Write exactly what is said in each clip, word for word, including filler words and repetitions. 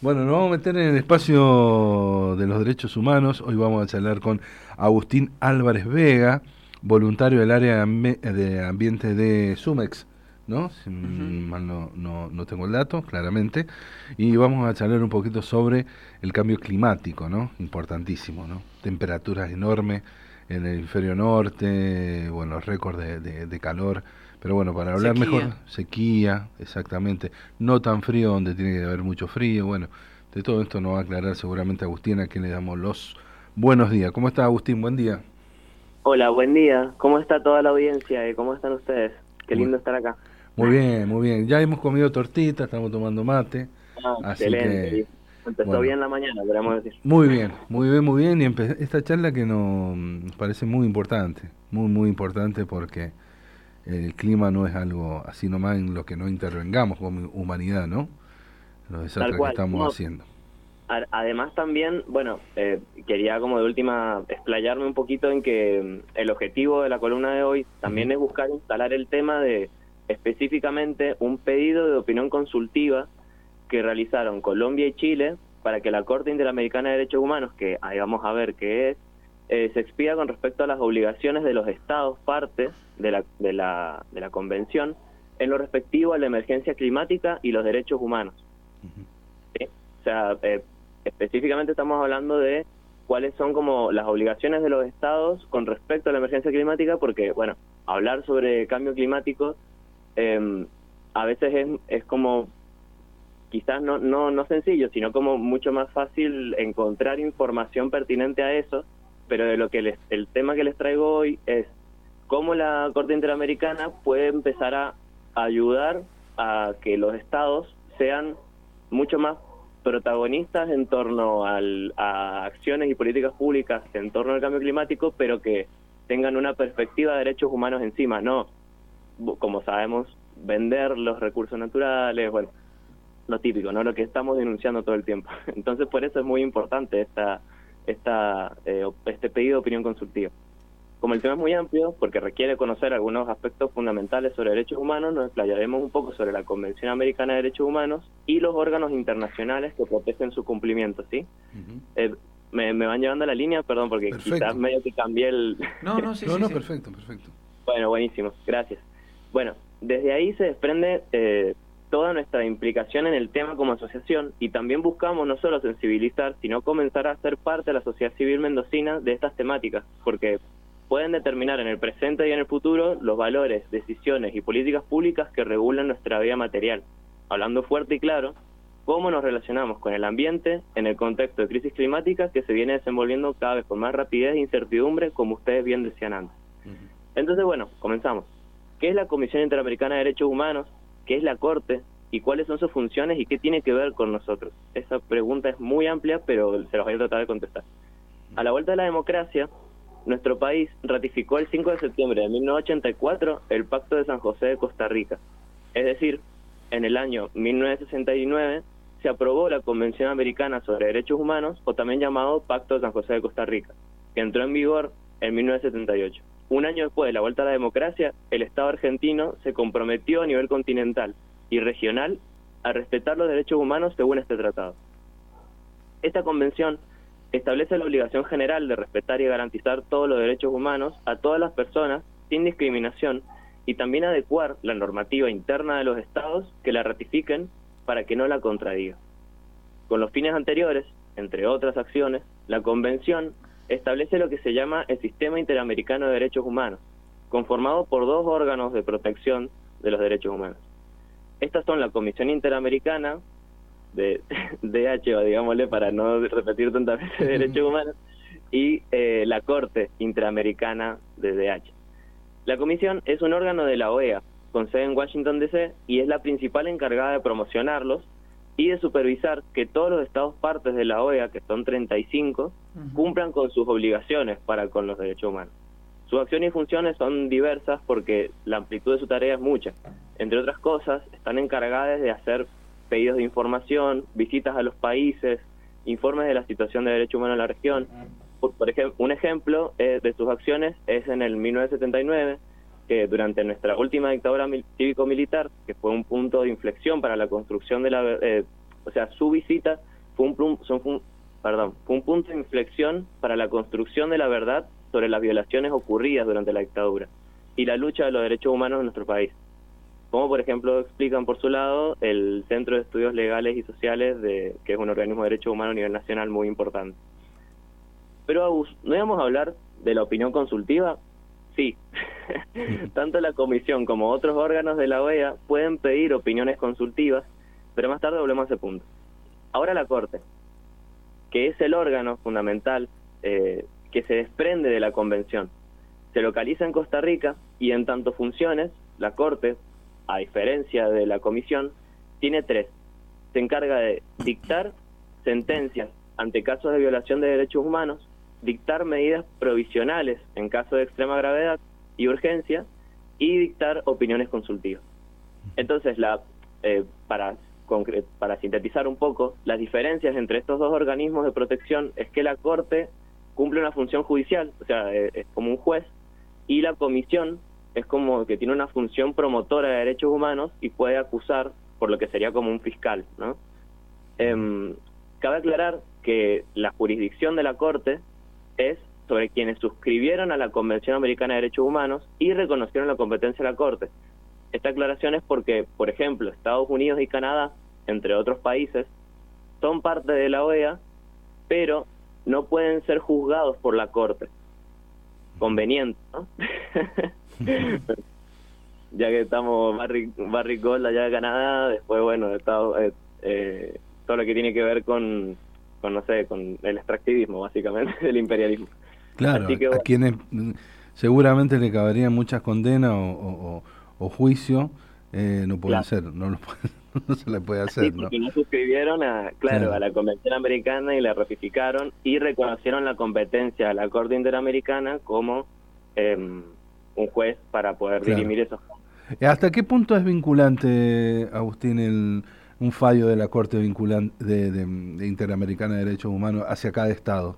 Bueno, nos vamos a meter en el espacio de los derechos humanos. Hoy vamos a charlar con Agustín Álvarez Vega, voluntario del área de, ambi- de ambiente de Sumex, ¿no? Si Ujú. mal no, no, no tengo el dato, claramente. Y vamos a charlar un poquito sobre el cambio climático, ¿no? Importantísimo, ¿no? Temperaturas enormes en el hemisferio norte, bueno, récords de, de, de calor. Pero bueno, para hablar mejor, Sequía. sequía, exactamente, no tan frío donde tiene que haber mucho frío, bueno, de todo esto nos va a aclarar seguramente Agustín, a quien le damos los buenos días. ¿Cómo está Agustín? Buen día. Hola, buen día. ¿Cómo está toda la audiencia y cómo están ustedes? Qué Muy, lindo estar acá. muy bien, muy bien. Ya hemos comido tortita, estamos tomando mate, Ah, así excelente. que, Y empezó bueno, bien la mañana, podríamos decir. muy bien, muy bien, muy bien. Y empe- esta charla que nos nos parece muy importante, muy, muy importante porque el clima no es algo así nomás en lo que no intervengamos como humanidad, ¿no? Los Tal desastres que cual. estamos No, haciendo. a- además también, bueno, eh, quería como de última explayarme un poquito en que mm, el objetivo de la columna de hoy Ujú. también es buscar instalar el tema de específicamente un pedido de opinión consultiva que realizaron Colombia y Chile para que la Corte Interamericana de Derechos Humanos, que ahí vamos a ver qué es, eh, se expida con respecto a las obligaciones de los estados partes de la, de la, de la Convención en lo respectivo a la emergencia climática y los derechos humanos. ¿Sí? O sea, eh, específicamente estamos hablando de cuáles son como las obligaciones de los estados con respecto a la emergencia climática, porque, bueno, hablar sobre cambio climático eh, a veces es, es como quizás no, no, no sencillo, sino como mucho más fácil encontrar información pertinente a eso, pero de lo que les, el tema que les traigo hoy es cómo la Corte Interamericana puede empezar a ayudar a que los estados sean mucho más protagonistas en torno al, a acciones y políticas públicas en torno al cambio climático, pero que tengan una perspectiva de derechos humanos encima, no, como sabemos, vender los recursos naturales, bueno, lo típico, ¿no? Lo que estamos denunciando todo el tiempo. Entonces, por eso es muy importante esta, esta, eh, este pedido de opinión consultiva. Como el tema es muy amplio, porque requiere conocer algunos aspectos fundamentales sobre derechos humanos, nos explayaremos un poco sobre la Convención Americana de Derechos Humanos y los órganos internacionales que protegen su cumplimiento, ¿sí? Ujú. Eh, me, me van llevando a la línea, perdón, porque quizás Perfecto. medio que cambié el... No, no, sí, No, sí, no, sí. perfecto, perfecto. Bueno, buenísimo, gracias. Bueno, desde ahí se desprende eh, toda nuestra implicación en el tema como asociación y también buscamos no solo sensibilizar, sino comenzar a ser parte de la sociedad civil mendocina de estas temáticas, porque pueden determinar en el presente y en el futuro los valores, decisiones y políticas públicas que regulan nuestra vida material. Hablando fuerte y claro, cómo nos relacionamos con el ambiente en el contexto de crisis climática que se viene desenvolviendo cada vez con más rapidez e incertidumbre, como ustedes bien decían antes. Ujú. Entonces, bueno, comenzamos. ¿Qué es la Comisión Interamericana de Derechos Humanos? ¿Qué es la Corte? ¿Y cuáles son sus funciones y qué tiene que ver con nosotros? Esa pregunta es muy amplia, pero se los voy a tratar de contestar. A la vuelta de la democracia, nuestro país ratificó el cinco de septiembre de mil novecientos ochenta y cuatro el Pacto de San José de Costa Rica. Es decir, en el año mil novecientos sesenta y nueve se aprobó la Convención Americana sobre Derechos Humanos, o también llamado Pacto de San José de Costa Rica, que entró en vigor en mil novecientos setenta y ocho. Un año después de la vuelta a la democracia, el Estado argentino se comprometió a nivel continental y regional a respetar los derechos humanos según este tratado. Esta convención establece la obligación general de respetar y garantizar todos los derechos humanos a todas las personas sin discriminación y también adecuar la normativa interna de los estados que la ratifiquen para que no la contradiga. Con los fines anteriores, entre otras acciones, la convención establece lo que se llama el Sistema Interamericano de Derechos Humanos, conformado por dos órganos de protección de los derechos humanos. Estas son la Comisión Interamericana de D H, o digámosle para no repetir tantas veces derechos humanos, y eh, la Corte Interamericana de D H. La comisión es un órgano de la O E A, con sede en Washington, D C, y es la principal encargada de promocionarlos y de supervisar que todos los estados partes de la O E A, que son treinta y cinco, Ujú. cumplan con sus obligaciones para con los derechos humanos. Sus acciones y funciones son diversas porque la amplitud de su tarea es mucha. Entre otras cosas, están encargadas de hacer pedidos de información, visitas a los países, informes de la situación de derechos humanos en la región. Por, por ejemplo, un ejemplo eh, de sus acciones es en el mil novecientos setenta y nueve, que durante nuestra última dictadura cívico-militar, que fue un punto de inflexión para la construcción de la, eh, O sea, su visita fue un, plum- son- fue un- perdón, fue un punto de inflexión para la construcción de la verdad sobre las violaciones ocurridas durante la dictadura y la lucha de los derechos humanos en nuestro país. Como por ejemplo explican por su lado el Centro de Estudios Legales y Sociales, de, que es un organismo de derechos humanos a nivel nacional muy importante. Pero Agus, ¿no íbamos a hablar de la opinión consultiva? Sí. Tanto la comisión como otros órganos de la O E A pueden pedir opiniones consultivas, pero más tarde volvemos a ese punto. Ahora la Corte, que es el órgano fundamental eh, que se desprende de la Convención, se localiza en Costa Rica y en tanto funciones, la Corte, a diferencia de la Comisión, tiene tres. Se encarga de dictar sentencias ante casos de violación de derechos humanos, dictar medidas provisionales en caso de extrema gravedad y urgencia, y dictar opiniones consultivas. Entonces, la eh, para, concre- para sintetizar un poco, las diferencias entre estos dos organismos de protección es que la Corte cumple una función judicial, o sea, es, es como un juez, y la Comisión es como que tiene una función promotora de derechos humanos y puede acusar por lo que sería como un fiscal, ¿no? Eh, cabe aclarar que la jurisdicción de la Corte es sobre quienes suscribieron a la Convención Americana de Derechos Humanos y reconocieron la competencia de la Corte. Esta aclaración es porque, por ejemplo, Estados Unidos y Canadá, entre otros países, son parte de la O E A, pero no pueden ser juzgados por la Corte. Conveniente, ¿no? Ya que estamos Barry, Barry Gold allá de Canadá, después, bueno, Estados, eh, eh, todo lo que tiene que ver con, con, no sé, con el extractivismo, básicamente, el imperialismo. Claro, Así que, a bueno, quienes seguramente le caberían muchas condenas o, o, o, o juicio, eh, no pueden claro. ser, no, lo pueden, no se le puede hacer, Sí, ¿no? porque no suscribieron a, claro, Claro. a la Convención Americana y la ratificaron y reconocieron la competencia de la Corte Interamericana como eh, un juez para poder Claro. dirimir esos casos. ¿Hasta qué punto es vinculante, Agustín, el, un fallo de la Corte vinculante de, de, de Interamericana de Derechos Humanos hacia cada Estado?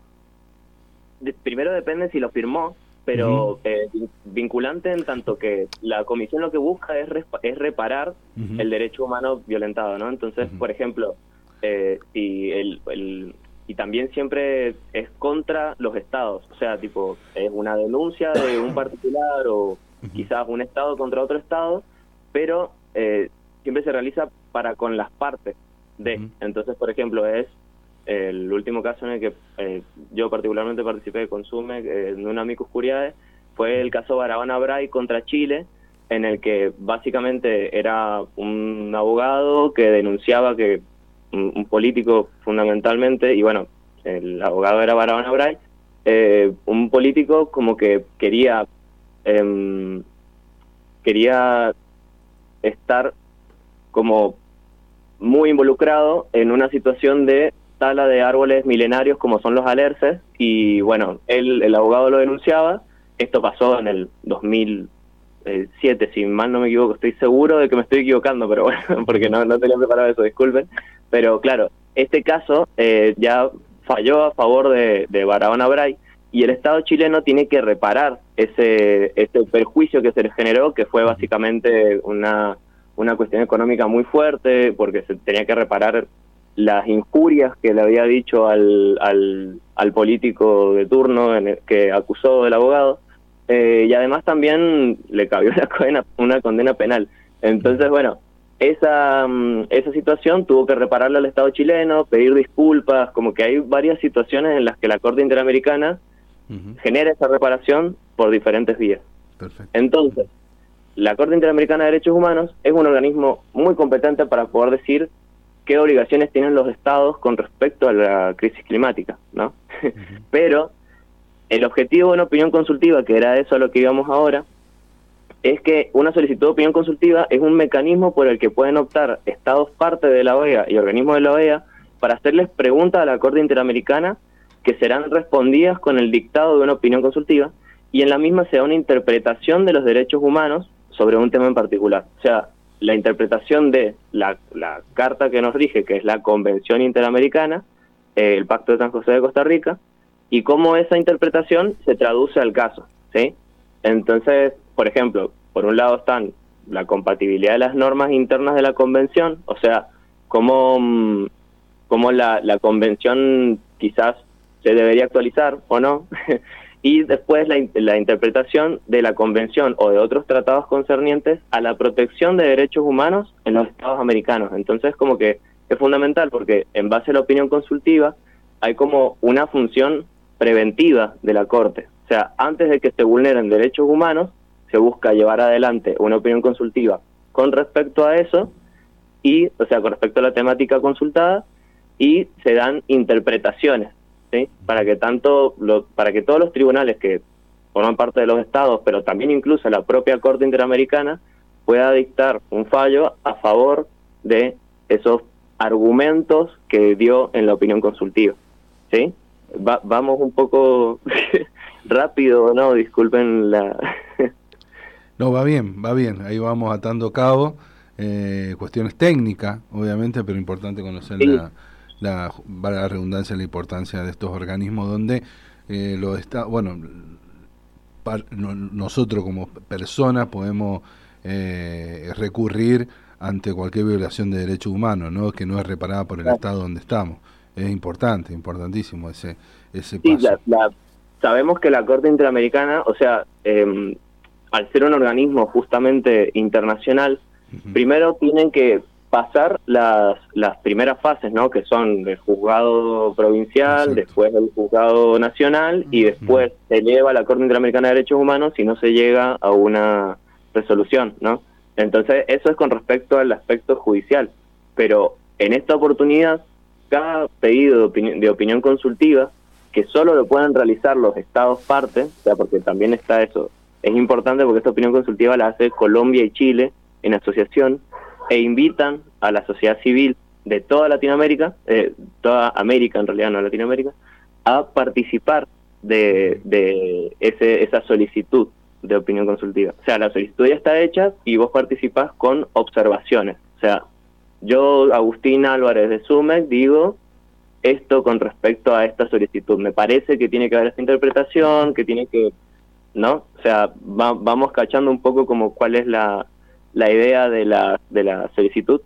De, primero depende si lo firmó, pero Uh-huh. eh, vinculante en tanto que la comisión lo que busca es, respa- es reparar Uh-huh. el derecho humano violentado, ¿no? Entonces, Uh-huh. por ejemplo, eh, si el, el y también siempre es contra los estados, o sea, tipo, es una denuncia de un particular o Uh-huh. quizás un estado contra otro estado, pero eh, siempre se realiza para con las partes de. Uh-huh. Entonces, por ejemplo, es el último caso en el que eh, yo particularmente participé de Consume, eh, en un amicus curiae, fue el caso Barahona Bray contra Chile, en el que básicamente era un abogado que denunciaba que un, un político fundamentalmente, y bueno, el abogado era Barahona Bray, eh, un político como que quería eh, quería estar como muy involucrado en una situación de tala de árboles milenarios como son los alerces, y bueno, él, el abogado lo denunciaba. Esto pasó en el dos mil siete, si mal no me equivoco, estoy seguro de que me estoy equivocando, pero bueno, porque no, no tenía preparado eso, disculpen. Pero claro, este caso eh, ya falló a favor de, de Barahona Bray, y el Estado chileno tiene que reparar ese, ese perjuicio que se le generó, que fue básicamente una, una cuestión económica muy fuerte, porque se tenía que reparar las injurias que le había dicho al, al, al político de turno en el que acusó del abogado, eh, y además también le cabió una condena, una condena penal. Entonces, bueno, esa, esa situación tuvo que repararla al Estado chileno, pedir disculpas, como que hay varias situaciones en las que la Corte Interamericana uh-huh. genera esa reparación por diferentes vías. Perfecto. Entonces, la Corte Interamericana de Derechos Humanos es un organismo muy competente para poder decir qué obligaciones tienen los estados con respecto a la crisis climática, ¿no? Uh-huh. Pero el objetivo de una opinión consultiva, que era eso a lo que íbamos ahora, es que una solicitud de opinión consultiva es un mecanismo por el que pueden optar estados parte de la O E A y organismos de la O E A para hacerles preguntas a la Corte Interamericana que serán respondidas con el dictado de una opinión consultiva, y en la misma se da una interpretación de los derechos humanos sobre un tema en particular. O sea, la interpretación de la, la carta que nos rige, que es la Convención Interamericana, eh, el Pacto de San José de Costa Rica, y cómo esa interpretación se traduce al caso, ¿sí? Entonces, por ejemplo, por un lado están la compatibilidad de las normas internas de la Convención, o sea, cómo, mm, cómo la, la convención quizás se debería actualizar o no, y después la, la interpretación de la convención o de otros tratados concernientes a la protección de derechos humanos en los estados americanos. Entonces, como que es fundamental porque en base a la opinión consultiva hay como una función preventiva de la Corte. O sea, antes de que se vulneren derechos humanos, se busca llevar adelante una opinión consultiva con respecto a eso, y, o sea, con respecto a la temática consultada, y se dan interpretaciones, ¿sí? Para que tanto lo, para que todos los tribunales que forman parte de los estados, pero también incluso la propia Corte Interamericana, pueda dictar un fallo a favor de esos argumentos que dio en la opinión consultiva, ¿sí? Va, vamos un poco rápido, ¿no? Disculpen la... No, va bien, va bien. Ahí vamos atando cabo. Eh, cuestiones técnicas, obviamente, pero importante conocer sí. la, la, para la redundancia, la importancia de estos organismos donde eh, lo está, bueno, par, no, nosotros como personas podemos eh, recurrir ante cualquier violación de derechos humanos, ¿no? Que no es reparada por el claro. Estado donde estamos. Es importante, importantísimo ese ese sí, paso. La, la, sabemos que la Corte Interamericana, o sea, eh, al ser un organismo justamente internacional, uh-huh. primero tienen que pasar las las primeras fases, ¿no? Que son el juzgado provincial, Exacto. después el juzgado nacional, uh-huh. y después uh-huh. se eleva a la Corte Interamericana de Derechos Humanos si no se llega a una resolución, ¿no? Entonces, eso es con respecto al aspecto judicial. Pero en esta oportunidad, cada pedido de opinión, de opinión consultiva, que solo lo pueden realizar los estados parte, o sea, porque también está eso, es importante porque esta opinión consultiva la hace Colombia y Chile en asociación, e invitan a la sociedad civil de toda Latinoamérica, eh, toda América en realidad, no Latinoamérica, a participar de, de ese, esa solicitud de opinión consultiva. O sea, la solicitud ya está hecha y vos participás con observaciones. O sea, yo, Agustín Álvarez de SUMEC, digo esto con respecto a esta solicitud. Me parece que tiene que haber esta interpretación, que tiene que... ¿no? O sea, va, vamos cachando un poco como cuál es la, la idea de la, de la solicitud.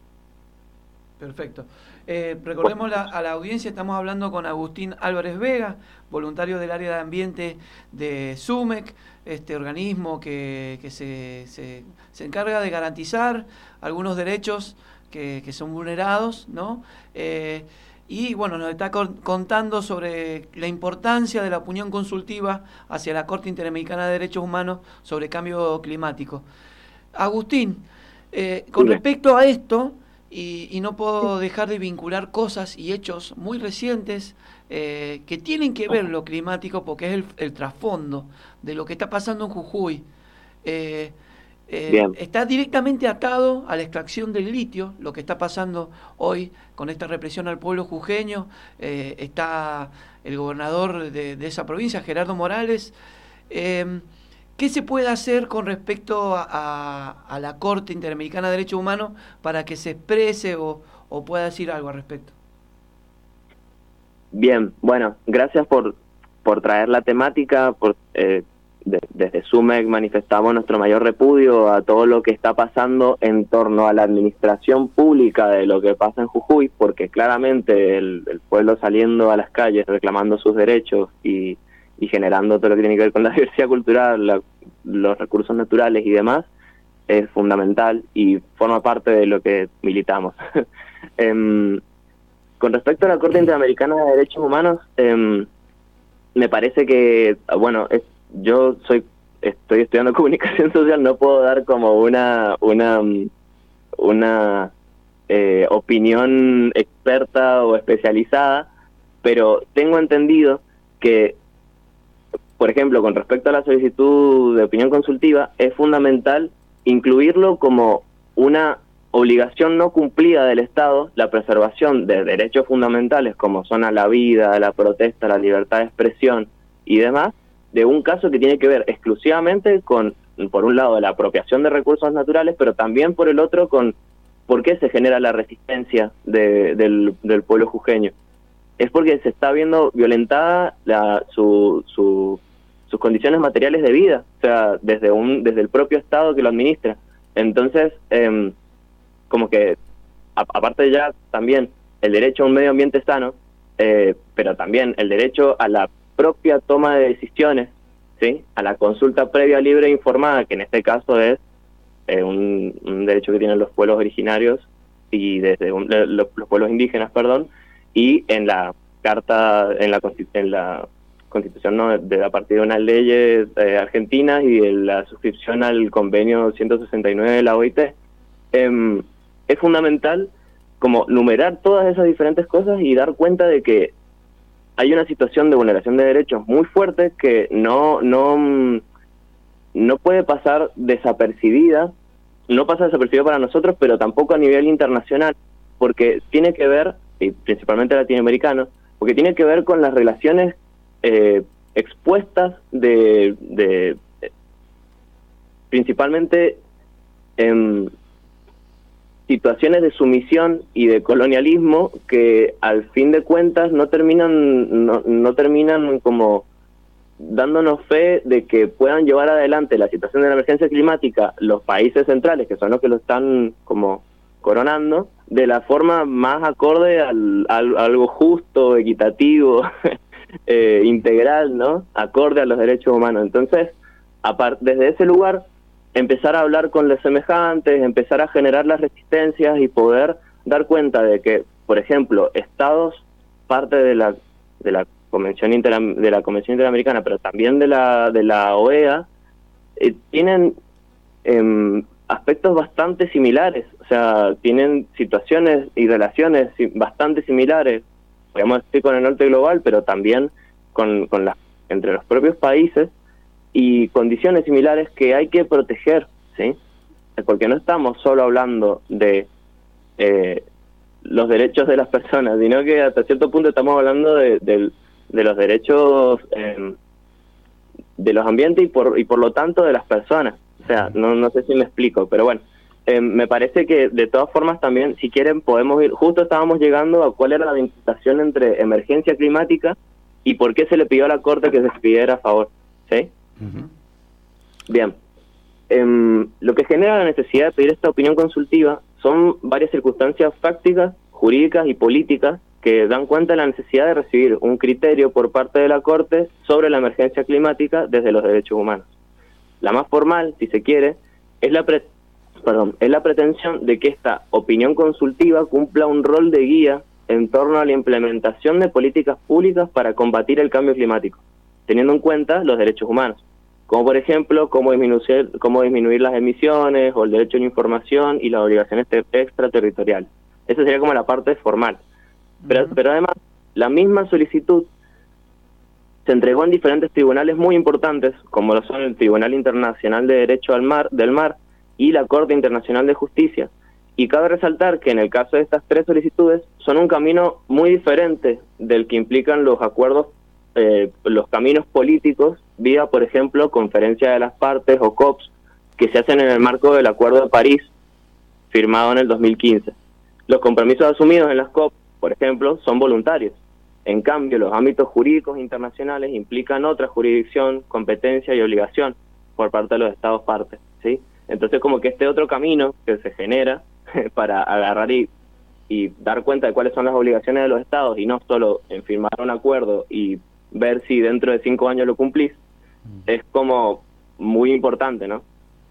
Perfecto. Eh, recordemos la, a la audiencia, estamos hablando con Agustín Álvarez Vega, voluntario del área de ambiente de SUMEC, este organismo que, que se, se, se encarga de garantizar algunos derechos que, que son vulnerados, ¿no? Eh, y bueno, nos está contando sobre la importancia de la opinión consultiva hacia la Corte Interamericana de Derechos Humanos sobre cambio climático. Agustín, eh, con sí. respecto a esto, y, y no puedo dejar de vincular cosas y hechos muy recientes eh, que tienen que ver lo climático, porque es el, el trasfondo de lo que está pasando en Jujuy. Eh, eh, está directamente atado a la extracción del litio, lo que está pasando hoy con esta represión al pueblo jujeño. Eh, está el gobernador de, de esa provincia, Gerardo Morales. Eh, ¿Qué se puede hacer con respecto a, a, a la Corte Interamericana de Derechos Humanos para que se exprese o, o pueda decir algo al respecto? Bien, bueno, gracias por, por traer la temática. Por, eh, de, desde SUMEC manifestamos nuestro mayor repudio a todo lo que está pasando en torno a la administración pública de lo que pasa en Jujuy, porque claramente el, el pueblo saliendo a las calles reclamando sus derechos y y generando todo lo que tiene que ver con la diversidad cultural, la, los recursos naturales y demás, es fundamental y forma parte de lo que militamos. eh, con respecto a la Corte Interamericana de Derechos Humanos, eh, me parece que, bueno, es, yo soy estoy estudiando comunicación social, no puedo dar como una una una eh, opinión experta o especializada, pero tengo entendido que, por ejemplo, con respecto a la solicitud de opinión consultiva, es fundamental incluirlo como una obligación no cumplida del Estado, la preservación de derechos fundamentales como son a la vida, a la protesta, a la libertad de expresión y demás, de un caso que tiene que ver exclusivamente con, por un lado, la apropiación de recursos naturales, pero también por el otro con por qué se genera la resistencia de, del, del pueblo jujeño. Es porque se está viendo violentada la, su... su sus condiciones materiales de vida, o sea, desde un desde el propio Estado que lo administra. Entonces, eh, como que a, aparte ya también el derecho a un medio ambiente sano, eh, pero también el derecho a la propia toma de decisiones, ¿sí? A la consulta previa, libre e informada, que en este caso es eh, un, un derecho que tienen los pueblos originarios y desde un, los, los pueblos indígenas, perdón, y en la carta, en la, en la Constitución, ¿no?, de, a partir de unas leyes eh, argentinas y de la suscripción al convenio ciento sesenta y nueve de la O I T. Eh, es fundamental como numerar todas esas diferentes cosas y dar cuenta de que hay una situación de vulneración de derechos muy fuerte que no, no, no puede pasar desapercibida, no pasa desapercibida para nosotros, pero tampoco a nivel internacional, porque tiene que ver, y principalmente latinoamericanos, porque tiene que ver con las relaciones eh, expuestas de, de principalmente en situaciones de sumisión y de colonialismo que al fin de cuentas no terminan no, no terminan como dándonos fe de que puedan llevar adelante la situación de la emergencia climática los países centrales, que son los que lo están como coronando, de la forma más acorde al, al algo justo, equitativo, eh, integral, ¿no? Acorde a los derechos humanos. Entonces, apart- desde ese lugar, empezar a hablar con los semejantes, empezar a generar las resistencias y poder dar cuenta de que, por ejemplo, estados, parte de la de la Convención Interam- de la Convención Interamericana, pero también de la de la O E A, eh, tienen eh, aspectos bastante similares, o sea, tienen situaciones y relaciones bastante similares, podríamos decir con el norte global, pero también con, con la, entre los propios países, y condiciones similares que hay que proteger, ¿sí? Porque no estamos solo hablando de eh, los derechos de las personas, sino que hasta cierto punto estamos hablando de, de, de los derechos eh, de los ambientes y por y por lo tanto de las personas. O sea, no, no sé si me explico, pero bueno, eh, me parece que de todas formas también, si quieren, podemos ir, justo estábamos llegando a cuál era la vinculación entre emergencia climática y por qué se le pidió a la Corte que se expidiera a favor, ¿sí? Uh-huh. Bien, eh, lo que genera la necesidad de pedir esta opinión consultiva son varias circunstancias fácticas, jurídicas y políticas que dan cuenta de la necesidad de recibir un criterio por parte de la Corte sobre la emergencia climática desde los derechos humanos. La más formal, si se quiere, es la, pre- perdón, es la pretensión de que esta opinión consultiva cumpla un rol de guía en torno a la implementación de políticas públicas para combatir el cambio climático, teniendo en cuenta los derechos humanos, como por ejemplo cómo disminuir, cómo disminuir las emisiones o el derecho a la información y las obligaciones te- extraterritoriales. Esa sería como la parte formal. Pero, uh-huh. pero además, la misma solicitud se entregó en diferentes tribunales muy importantes, como lo son el Tribunal Internacional de Derecho al Mar, del Mar y la Corte Internacional de Justicia. Y cabe resaltar que en el caso de estas tres solicitudes son un camino muy diferente del que implican los acuerdos, eh, los caminos políticos, vía, por ejemplo, Conferencia de las Partes o C O Ps, que se hacen en el marco del Acuerdo de París, firmado en el dos mil quince. Los compromisos asumidos en las C O P, por ejemplo, son voluntarios. En cambio, los ámbitos jurídicos internacionales implican otra jurisdicción, competencia y obligación por parte de los estados partes, ¿sí? Entonces, como que este otro camino que se genera para agarrar y, y dar cuenta de cuáles son las obligaciones de los estados y no solo en firmar un acuerdo y ver si dentro de cinco años lo cumplís, es como muy importante, ¿no?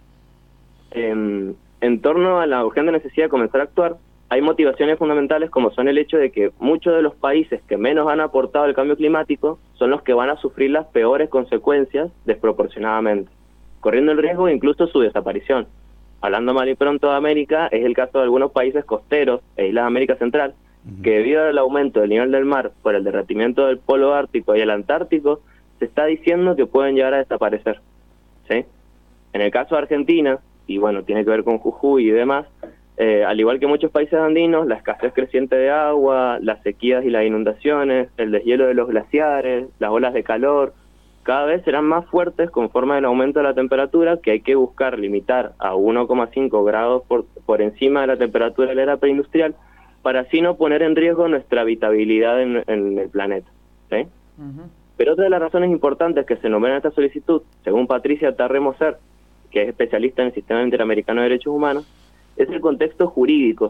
En, en torno a la urgente necesidad de comenzar a actuar, hay motivaciones fundamentales como son el hecho de que muchos de los países que menos han aportado al cambio climático son los que van a sufrir las peores consecuencias desproporcionadamente, corriendo el riesgo de incluso su desaparición. Hablando mal y pronto de América, es el caso de algunos países costeros e islas de América Central, uh-huh. que debido al aumento del nivel del mar por el derretimiento del polo ártico y el antártico, se está diciendo que pueden llegar a desaparecer, ¿sí? En el caso de Argentina, y bueno, tiene que ver con Jujuy y demás, Eh, al igual que muchos países andinos, la escasez creciente de agua, las sequías y las inundaciones, el deshielo de los glaciares, las olas de calor, cada vez serán más fuertes conforme al aumento de la temperatura, que hay que buscar limitar a uno coma cinco grados por, por encima de la temperatura de la era preindustrial, para así no poner en riesgo nuestra habitabilidad en, en el planeta, ¿sí? Uh-huh. Pero otra de las razones importantes que se nombran en esta solicitud, según Patricia Tarre-Moser, que es especialista en el Sistema Interamericano de Derechos Humanos, es el contexto jurídico,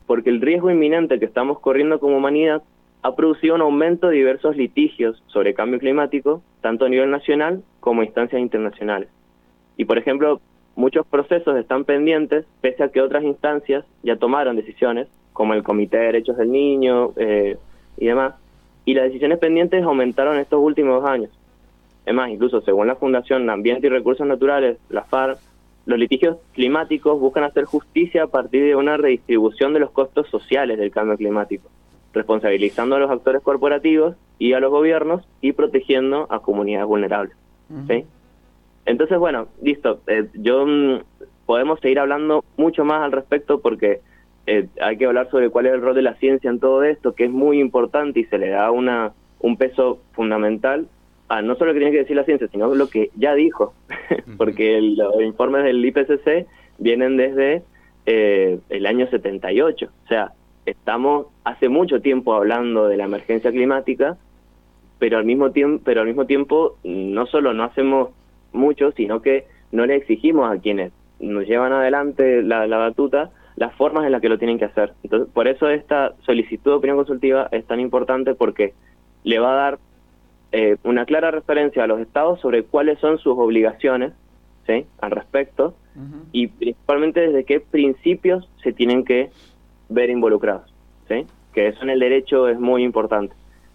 porque el riesgo inminente que estamos corriendo como humanidad ha producido un aumento de diversos litigios sobre cambio climático, tanto a nivel nacional como a instancias internacionales. Y, por ejemplo, muchos procesos están pendientes, pese a que otras instancias ya tomaron decisiones, como el Comité de Derechos del Niño eh, y demás, y las decisiones pendientes aumentaron estos últimos dos años. Es más, incluso según la Fundación Ambiente y Recursos Naturales, la FARC, los litigios climáticos buscan hacer justicia a partir de una redistribución de los costos sociales del cambio climático, responsabilizando a los actores corporativos y a los gobiernos y protegiendo a comunidades vulnerables. Uh-huh. ¿Sí? Entonces, bueno, listo. Eh, yo mm, podemos seguir hablando mucho más al respecto porque eh, hay que hablar sobre cuál es el rol de la ciencia en todo esto, que es muy importante y se le da una un peso fundamental a no solo lo que tiene que decir la ciencia, sino lo que ya dijo, porque el, los informes del I P C C vienen desde eh, el año setenta y ocho, o sea, estamos hace mucho tiempo hablando de la emergencia climática, pero al mismo tiempo, pero al mismo tiempo no solo no hacemos mucho, sino que no le exigimos a quienes nos llevan adelante la, la batuta las formas en las que lo tienen que hacer. Entonces, por eso esta solicitud de opinión consultiva es tan importante, porque le va a dar eh, una clara referencia a los estados sobre cuáles son sus obligaciones, ¿sí?, al respecto, uh-huh. y principalmente desde qué principios se tienen que ver involucrados, ¿sí?, que eso en el derecho es muy importante.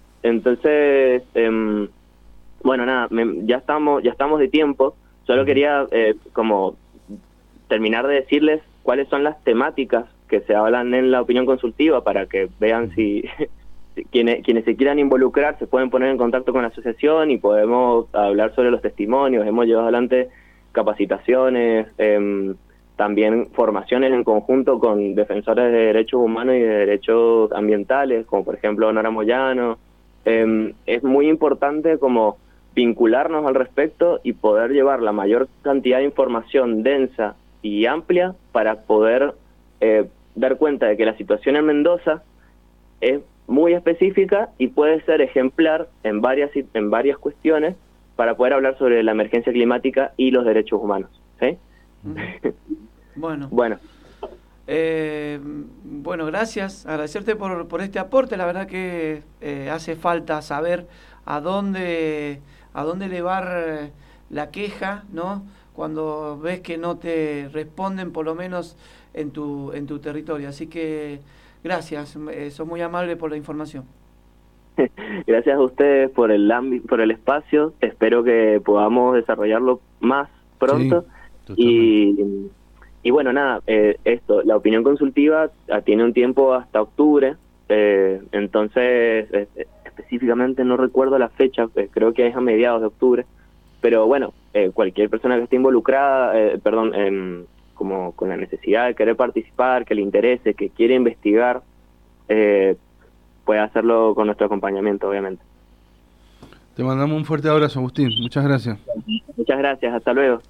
Entonces, eh, bueno, nada, me, ya estamos ya estamos de tiempo. Solo quería eh, como terminar de decirles cuáles son las temáticas que se hablan en la opinión consultiva, para que vean si quienes, quienes se quieran involucrar se pueden poner en contacto con la asociación y podemos hablar sobre los testimonios. Hemos llevado adelante capacitaciones, eh, también formaciones en conjunto con defensores de derechos humanos y de derechos ambientales, como por ejemplo Nora Moyano. Eh, es muy importante como vincularnos al respecto y poder llevar la mayor cantidad de información densa y amplia para poder eh, dar cuenta de que la situación en Mendoza es muy específica y puede ser ejemplar en varias en varias cuestiones para poder hablar sobre la emergencia climática y los derechos humanos, ¿sí? Bueno. Bueno. Eh, bueno, gracias, agradecerte por, por este aporte. La verdad que eh, hace falta saber a dónde a dónde elevar la queja, ¿no?, cuando ves que no te responden, por lo menos en tu en tu territorio. Así que gracias, eh, sos muy amable por la información. Gracias a ustedes por el ámbito, por el espacio. Espero que podamos desarrollarlo más pronto. Sí, y Y bueno, nada, eh, esto, la opinión consultiva tiene un tiempo hasta octubre, eh, entonces eh, específicamente no recuerdo la fecha, eh, creo que es a mediados de octubre, pero bueno, eh, cualquier persona que esté involucrada, eh, perdón, eh, como con la necesidad de querer participar, que le interese, que quiere investigar, eh, puede hacerlo con nuestro acompañamiento, obviamente. Te mandamos un fuerte abrazo, Agustín, muchas gracias. Muchas gracias, hasta luego.